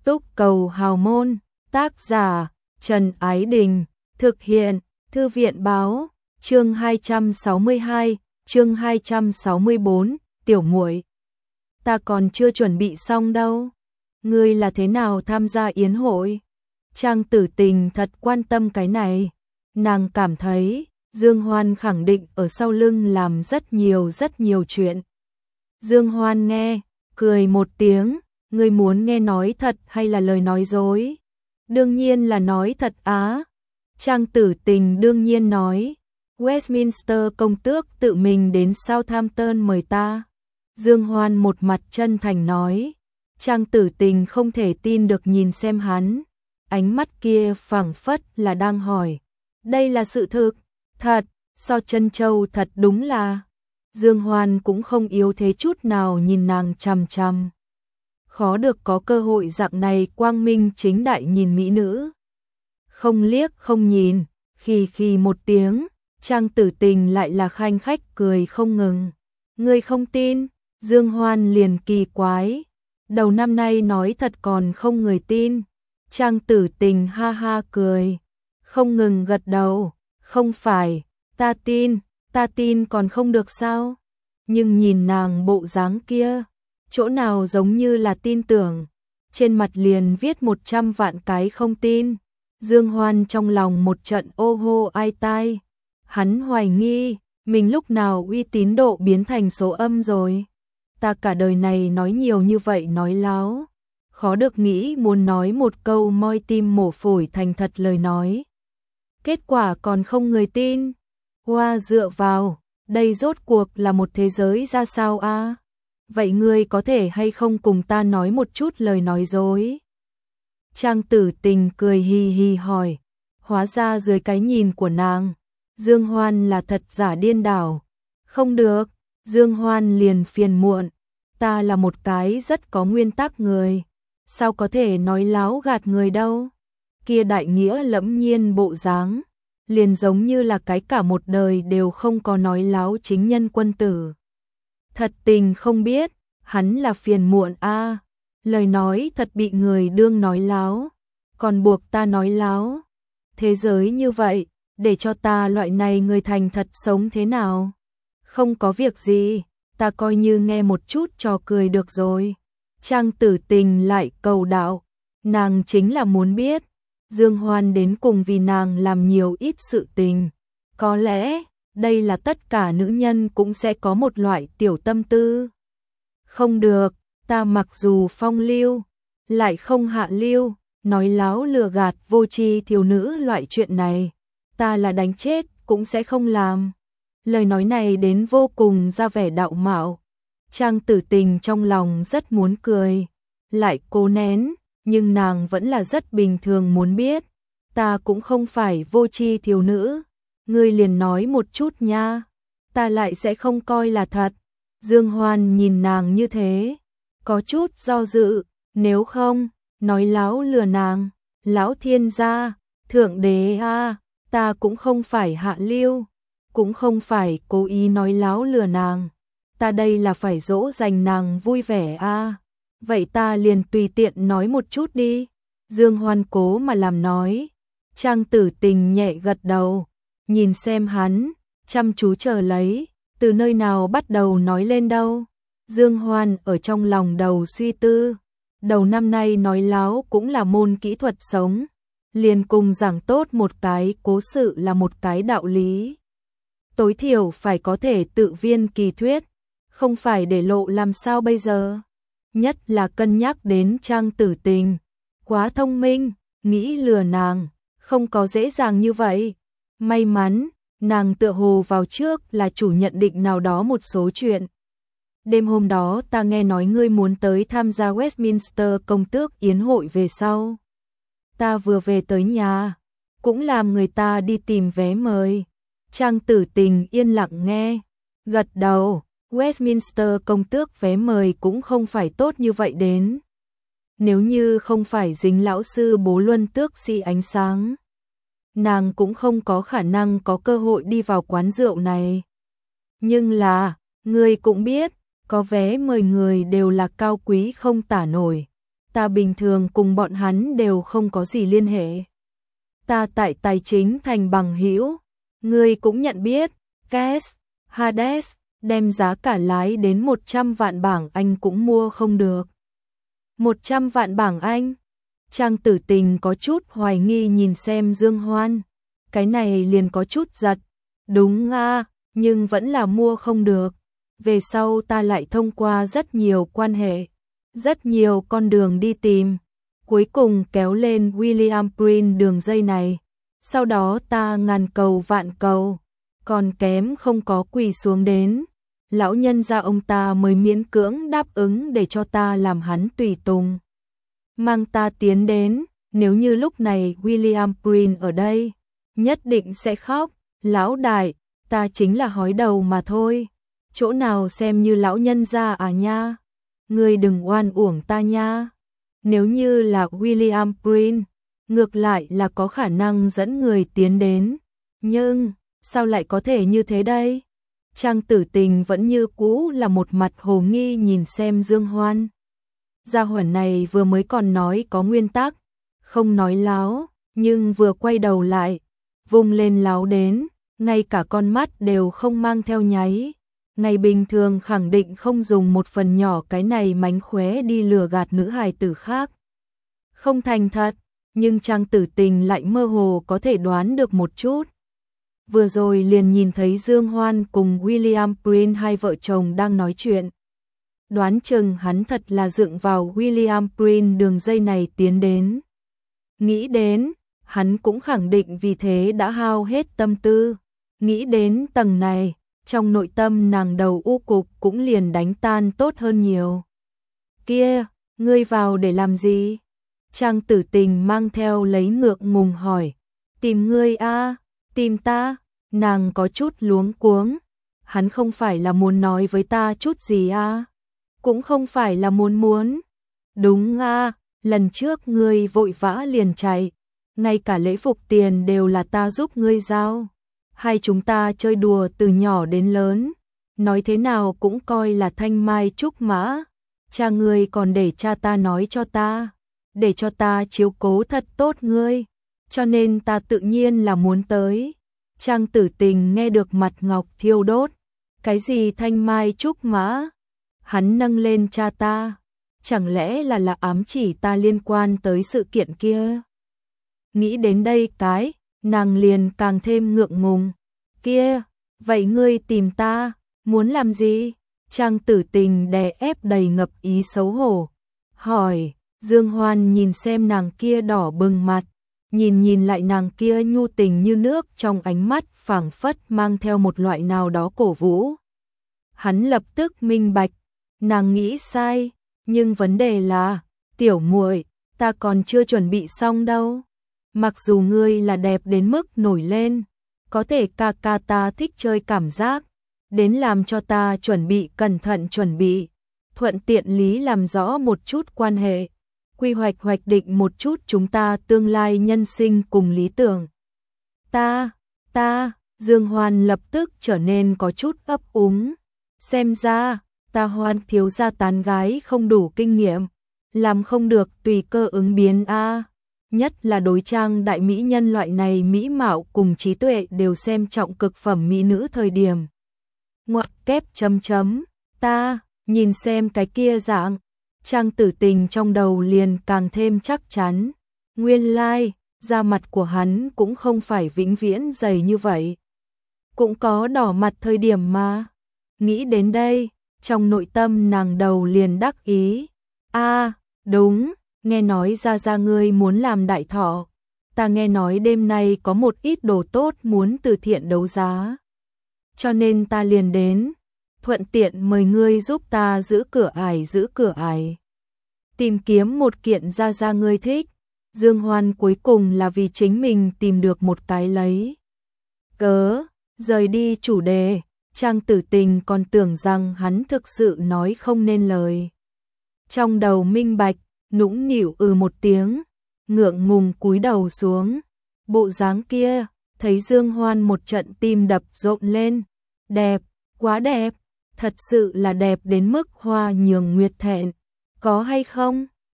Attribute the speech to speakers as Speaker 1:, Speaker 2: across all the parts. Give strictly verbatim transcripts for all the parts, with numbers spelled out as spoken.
Speaker 1: Túc Cầu Hào Môn, tác giả Trần Ái Đình, thực hiện Thư viện Báo, chương hai trăm sáu mươi hai, chương hai trăm sáu mươi bốn, tiểu muội, ta còn chưa chuẩn bị xong đâu. Ngươi là thế nào tham gia yến hội? Trang Tử Tình thật quan tâm cái này. Nàng cảm thấy Dương Hoan khẳng định ở sau lưng làm rất nhiều rất nhiều chuyện. Dương Hoan nghe, cười một tiếng, ngươi muốn nghe nói thật hay là lời nói dối? Đương nhiên là nói thật á. Trang Tử Tình đương nhiên nói, Westminster công tước tự mình đến Southampton mời ta. Dương Hoan một mặt chân thành nói. Trang Tử Tình không thể tin được nhìn xem hắn, ánh mắt kia phảng phất là đang hỏi, đây là sự thực? Thật, so chân châu thật đúng là. Dương Hoan cũng không yếu thế chút nào nhìn nàng chằm chằm. Khó được có cơ hội dạng này quang minh chính đại nhìn mỹ nữ. Không liếc không nhìn, khì khì một tiếng, Trang Tử Tình lại là khanh khách cười không ngừng. Ngươi không tin? Dương Hoan liền kỳ quái. Đầu năm nay nói thật còn không người tin. Trang Tử Tình ha ha cười, không ngừng gật đầu. Không phải, ta tin, ta tin còn không được sao? Nhưng nhìn nàng bộ dáng kia, chỗ nào giống như là tin tưởng. Trên mặt liền viết một trăm vạn cái không tin. Dương Hoan trong lòng một trận ô hô ai tai. Hắn hoài nghi, mình lúc nào uy tín độ biến thành số âm rồi. Ta cả đời này nói nhiều như vậy nói láo. Khó được nghĩ muốn nói một câu moi tim mổ phổi thành thật lời nói. Kết quả còn không người tin. Hoa dựa vào, đây rốt cuộc là một thế giới ra sao a? Vậy ngươi có thể hay không cùng ta nói một chút lời nói dối? Trang Tử Tình cười hì hì hỏi. Hóa ra dưới cái nhìn của nàng, Dương Hoan là thật giả điên đảo. Không được, Dương Hoan liền phiền muộn. Ta là một cái rất có nguyên tắc người, sao có thể nói láo gạt người đâu? Kia đại nghĩa lẫm nhiên bộ dáng, liền giống như là cái cả một đời đều không có nói láo chính nhân quân tử. Thật tình không biết, hắn là phiền muộn a. Lời nói thật bị người đương nói láo, còn buộc ta nói láo. Thế giới như vậy, để cho ta loại này người thành thật sống thế nào? Không có việc gì, ta coi như nghe một chút trò cười được rồi. Trang Tử Tình lại cầu đạo, nàng chính là muốn biết Dương Hoan đến cùng vì nàng làm nhiều ít sự tình. Có lẽ đây là tất cả nữ nhân cũng sẽ có một loại tiểu tâm tư. Không được, ta mặc dù phong lưu, lại không hạ lưu, nói láo lừa gạt vô tri thiếu nữ loại chuyện này, ta là đánh chết cũng sẽ không làm. Lời nói này đến vô cùng ra vẻ đạo mạo. Trang Tử Tình trong lòng rất muốn cười, lại cố nén, nhưng nàng vẫn là rất bình thường muốn biết. Ta cũng không phải vô tri thiếu nữ, ngươi liền nói một chút nha, ta lại sẽ không coi là thật. Dương Hoan nhìn nàng như thế, có chút do dự, nếu không, nói láo lừa nàng, lão thiên gia, thượng đế a, ta cũng không phải hạ lưu, cũng không phải cố ý nói láo lừa nàng, ta đây là phải dỗ dành nàng vui vẻ a. Vậy ta liền tùy tiện nói một chút đi. Dương Hoan cố mà làm nói. Trang Tử Tình nhẹ gật đầu, nhìn xem hắn, chăm chú chờ lấy, từ nơi nào bắt đầu nói lên đâu. Dương Hoan ở trong lòng đầu suy tư, đầu năm nay nói láo cũng là môn kỹ thuật sống, liền cùng giảng tốt một cái cố sự là một cái đạo lý. Tối thiểu phải có thể tự viên kỳ thuyết, không phải để lộ làm sao bây giờ. Nhất là cân nhắc đến Trang Tử Tình, quá thông minh, nghĩ lừa nàng, không có dễ dàng như vậy. May mắn, nàng tựa hồ vào trước là chủ nhận định nào đó một số chuyện. Đêm hôm đó ta nghe nói ngươi muốn tới tham gia Westminster công tước yến hội về sau. Ta vừa về tới nhà, cũng làm người ta đi tìm vé mời. Trang Tử Tình yên lặng nghe, gật đầu. Westminster công tước vé mời cũng không phải tốt như vậy đến. Nếu như không phải dính lão sư Bố Luân tước sĩ ánh sáng, nàng cũng không có khả năng có cơ hội đi vào quán rượu này. Nhưng là, ngươi cũng biết, có vé mời người đều là cao quý không tả nổi. ta bình thường cùng bọn hắn đều không có gì liên hệ. Ta tại tài chính thành bằng hữu, ngươi cũng nhận biết, Cass, Hades, đem giá cả lái đến một trăm vạn bảng Anh cũng mua không được. một trăm vạn bảng Anh? Trang Tử Tình có chút hoài nghi nhìn xem Dương Hoan, cái này liền có chút giật, đúng à, nhưng vẫn là mua không được. Về sau ta lại thông qua rất nhiều quan hệ, rất nhiều con đường đi tìm, cuối cùng kéo lên William Prince đường dây này. Sau đó ta ngàn cầu vạn cầu, còn kém không có quỳ xuống đến. Lão nhân gia ông ta mới miễn cưỡng đáp ứng để cho ta làm hắn tùy tùng. Mang ta tiến đến, nếu như lúc này William Prince ở đây, nhất định sẽ khóc. Lão đại, ta chính là hói đầu mà thôi. Chỗ nào xem như lão nhân gia à nha. Ngươi đừng oan uổng ta nha. Nếu như là William Prince, ngược lại là có khả năng dẫn người tiến đến. Nhưng, sao lại có thể như thế đây? Trang Tử Tình vẫn như cũ là một mặt hồ nghi nhìn xem Dương Hoan. Gia hỏa này vừa mới còn nói có nguyên tắc, không nói láo, nhưng vừa quay đầu lại, vung lên láo đến, ngay cả con mắt đều không mang theo nháy. Ngày bình thường khẳng định không dùng một phần nhỏ cái này mánh khóe đi lừa gạt nữ hài tử khác. Không thành thật, nhưng Trang Tử Tình lại mơ hồ có thể đoán được một chút. Vừa rồi liền nhìn thấy Dương Hoan cùng William Prince hai vợ chồng đang nói chuyện. Đoán chừng hắn thật là dựng vào William Prince đường dây này tiến đến. Nghĩ đến, hắn cũng khẳng định vì thế đã hao hết tâm tư. Nghĩ đến tầng này, trong nội tâm nàng đầu u cục cũng liền đánh tan tốt hơn nhiều. Kia, ngươi vào để làm gì? Trang Tử Tình mang theo lấy ngượng ngùng hỏi. Tìm ngươi a, tìm ta? Nàng có chút luống cuống. Hắn không phải là muốn nói với ta chút gì a? Cũng không phải là muốn muốn. Đúng a, lần trước ngươi vội vã liền chạy, ngay cả lễ phục tiền đều là ta giúp ngươi giao. Hai chúng ta chơi đùa từ nhỏ đến lớn, nói thế nào cũng coi là thanh mai trúc mã. Cha ngươi còn để cha ta nói cho ta, để cho ta chiếu cố thật tốt ngươi, cho nên ta tự nhiên là muốn tới. Trang Tử Tình nghe được mặt ngọc thiêu đốt. Cái gì thanh mai trúc mã? Hắn nâng lên cha ta, chẳng lẽ là là ám chỉ ta liên quan tới sự kiện kia? Nghĩ đến đây cái, nàng liền càng thêm ngượng ngùng. Kia, vậy ngươi tìm ta, muốn làm gì? Trang Tử Tình đè ép đầy ngập ý xấu hổ. Hỏi, Dương Hoan nhìn xem nàng kia đỏ bừng mặt, nhìn nhìn lại nàng kia nhu tình như nước trong ánh mắt phảng phất mang theo một loại nào đó cổ vũ. Hắn lập tức minh bạch, nàng nghĩ sai, nhưng vấn đề là, tiểu muội, ta còn chưa chuẩn bị xong đâu. Mặc dù ngươi là đẹp đến mức nổi lên, có thể ca ca ta thích chơi cảm giác, đến làm cho ta chuẩn bị cẩn thận chuẩn bị, thuận tiện lý làm rõ một chút quan hệ, quy hoạch hoạch định một chút chúng ta tương lai nhân sinh cùng lý tưởng. Ta, ta, Dương Hoan lập tức trở nên có chút ấp úng, xem ra, ta Hoan thiếu gia tán gái không đủ kinh nghiệm, làm không được tùy cơ ứng biến a. Nhất là đối trang đại mỹ nhân loại này mỹ mạo cùng trí tuệ đều xem trọng cực phẩm mỹ nữ thời điểm. Ngoặc kép chấm chấm, ta, nhìn xem cái kia dạng, Trang Tử Tình trong đầu liền càng thêm chắc chắn. Nguyên lai, like, da mặt của hắn cũng không phải vĩnh viễn dày như vậy. Cũng có đỏ mặt thời điểm mà. Nghĩ đến đây, trong nội tâm nàng đầu liền đắc ý. A, đúng. Nghe nói ra ra ngươi muốn làm đại thọ, ta nghe nói đêm nay có một ít đồ tốt muốn từ thiện đấu giá. Cho nên ta liền đến, thuận tiện mời ngươi giúp ta giữ cửa ải giữ cửa ải. Tìm kiếm một kiện ra ra ngươi thích, Dương Hoan cuối cùng là vì chính mình tìm được một cái lấy cớ, rời đi chủ đề, Trang Tử Tình còn tưởng rằng hắn thực sự nói không nên lời. Trong đầu minh bạch, nũng nịu ừ một tiếng, ngượng ngùng cúi đầu xuống. Bộ dáng kia, thấy Dương Hoan một trận tim đập rộn lên. Đẹp, quá đẹp, thật sự là đẹp đến mức hoa nhường nguyệt thẹn. Có hay không?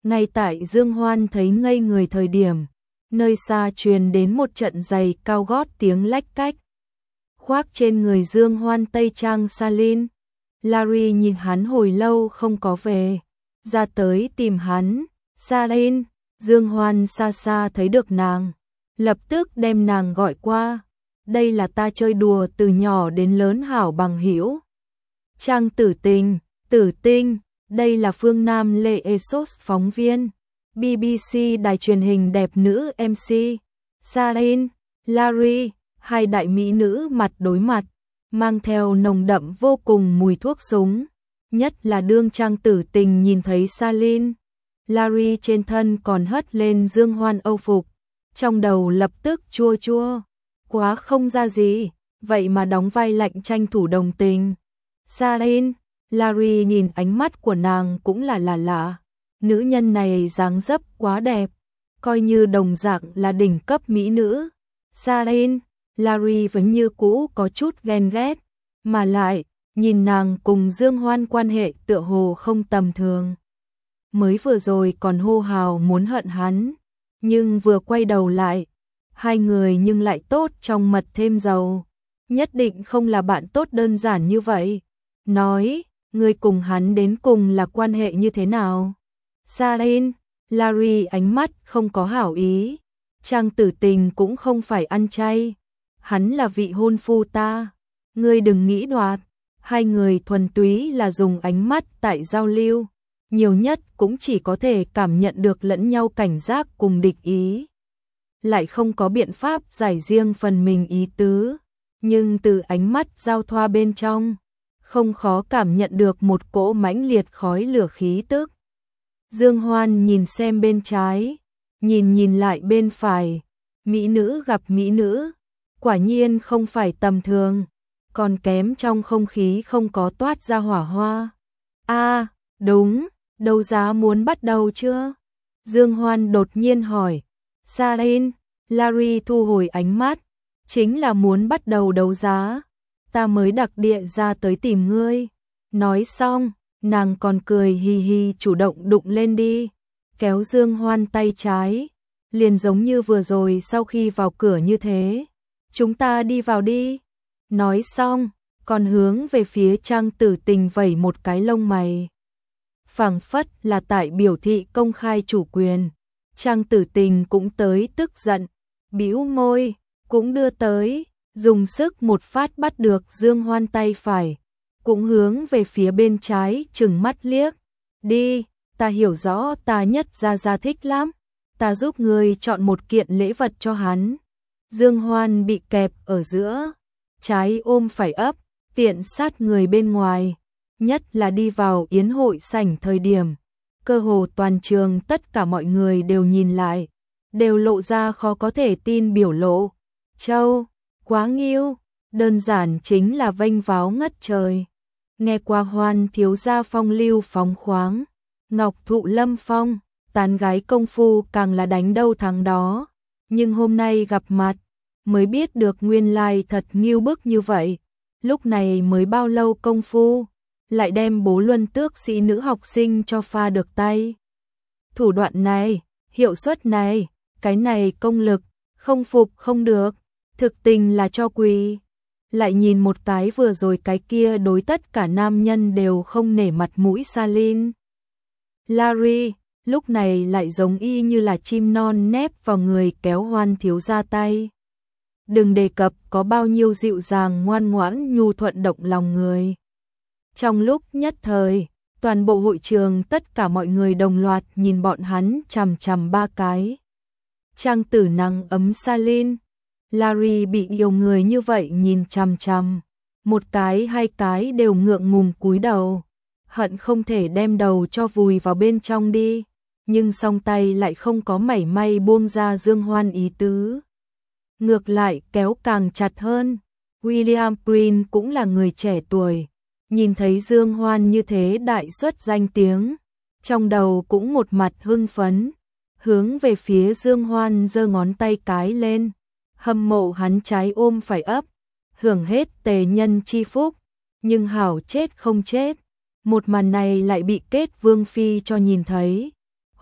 Speaker 1: Ngay tại Dương Hoan thấy ngây người thời điểm, nơi xa truyền đến một trận giày cao gót tiếng lách cách. Khoác trên người Dương Hoan tây trang Salin. Larry nhìn hắn hồi lâu không có về, ra tới tìm hắn. Salin, Dương Hoan xa xa thấy được nàng, lập tức đem nàng gọi qua. Đây là ta chơi đùa từ nhỏ đến lớn hảo bằng hữu. Trang Tử Tình, Tử Tinh, đây là Phương Nam Lê Esos phóng viên, bê bê xê đài truyền hình đẹp nữ em xê. Salin, Larry, hai đại mỹ nữ mặt đối mặt, mang theo nồng đậm vô cùng mùi thuốc súng. Nhất là đương Trang Tử Tình nhìn thấy Salin, Larry trên thân còn hất lên Dương Hoan âu phục, trong đầu lập tức chua chua, quá không ra gì, vậy mà đóng vai lạnh tranh thủ đồng tình. Salin, Larry nhìn ánh mắt của nàng cũng là là lạ, nữ nhân này dáng dấp quá đẹp, coi như đồng dạng là đỉnh cấp mỹ nữ. Salin, Larry vẫn như cũ có chút ghen ghét, mà lại, nhìn nàng cùng Dương Hoan quan hệ tựa hồ không tầm thường. Mới vừa rồi còn hô hào muốn hận hắn, nhưng vừa quay đầu lại, hai người nhưng lại tốt trong mật thêm dầu, nhất định không là bạn tốt đơn giản như vậy. Nói, người cùng hắn đến cùng là quan hệ như thế nào? Salin, Larry ánh mắt không có hảo ý, Trang Tử Tình cũng không phải ăn chay, hắn là vị hôn phu ta, ngươi đừng nghĩ đoạt. Hai người thuần túy là dùng ánh mắt tại giao lưu, nhiều nhất cũng chỉ có thể cảm nhận được lẫn nhau cảnh giác cùng địch ý, lại không có biện pháp giải riêng phần mình ý tứ, nhưng từ ánh mắt giao thoa bên trong, không khó cảm nhận được một cỗ mãnh liệt khói lửa khí tức. Dương Hoan nhìn xem bên trái, nhìn nhìn lại bên phải, mỹ nữ gặp mỹ nữ, quả nhiên không phải tầm thường, còn kém trong không khí không có toát ra hỏa hoa. A, à, đúng, đấu giá muốn bắt đầu chưa? Dương Hoan đột nhiên hỏi. Salin, Larry thu hồi ánh mắt, chính là muốn bắt đầu đấu giá, ta mới đặc địa ra tới tìm ngươi. Nói xong, nàng còn cười hì hì chủ động đụng lên đi, kéo Dương Hoan tay trái, liền giống như vừa rồi sau khi vào cửa như thế. Chúng ta đi vào đi. Nói xong, còn hướng về phía Trang Tử Tình vẩy một cái lông mày. Phảng phất là tại biểu thị công khai chủ quyền. Trang Tử Tình cũng tới tức giận, bĩu môi, cũng đưa tới, dùng sức một phát bắt được Dương Hoan tay phải, cũng hướng về phía bên trái trừng mắt liếc. Đi, ta hiểu rõ ta nhất ra ra thích lắm, ta giúp ngươi chọn một kiện lễ vật cho hắn. Dương Hoan bị kẹp ở giữa, trái ôm phải ấp, tiện sát người bên ngoài, nhất là đi vào yến hội sảnh thời điểm, cơ hồ toàn trường tất cả mọi người đều nhìn lại, đều lộ ra khó có thể tin biểu lộ. Châu, quá nghiêu, đơn giản chính là vênh váo ngất trời. Nghe qua Hoan thiếu gia phong lưu phóng khoáng, ngọc thụ lâm phong, tán gái công phu càng là đánh đâu thắng đó, nhưng hôm nay gặp mặt, mới biết được nguyên lai thật nghiêu bức như vậy. Lúc này mới bao lâu công phu, lại đem bố luân tước sĩ nữ học sinh cho pha được tay. Thủ đoạn này, hiệu suất này, cái này công lực, không phục không được, thực tình là cho quỳ. Lại nhìn một cái vừa rồi cái kia đối tất cả nam nhân đều không nể mặt mũi Salin. Larry, lúc này lại giống y như là chim non nép vào người kéo Hoan thiếu ra tay. Đừng đề cập có bao nhiêu dịu dàng ngoan ngoãn nhu thuận động lòng người. Trong lúc nhất thời, toàn bộ hội trường tất cả mọi người đồng loạt nhìn bọn hắn chằm chằm ba cái. Trang Tử nắng ấm Salin, Larry bị nhiều người như vậy nhìn chằm chằm, một cái hai cái đều ngượng ngùng cúi đầu, hận không thể đem đầu cho vùi vào bên trong đi, nhưng song tay lại không có mảy may buông ra Dương Hoan ý tứ. Ngược lại kéo càng chặt hơn. William Prince cũng là người trẻ tuổi, nhìn thấy Dương Hoan như thế đại xuất danh tiếng, trong đầu cũng một mặt hưng phấn, hướng về phía Dương Hoan giơ ngón tay cái lên, hâm mộ hắn trái ôm phải ấp, hưởng hết tề nhân chi phúc, nhưng hảo chết không chết. Một màn này lại bị Kết Vương phi cho nhìn thấy.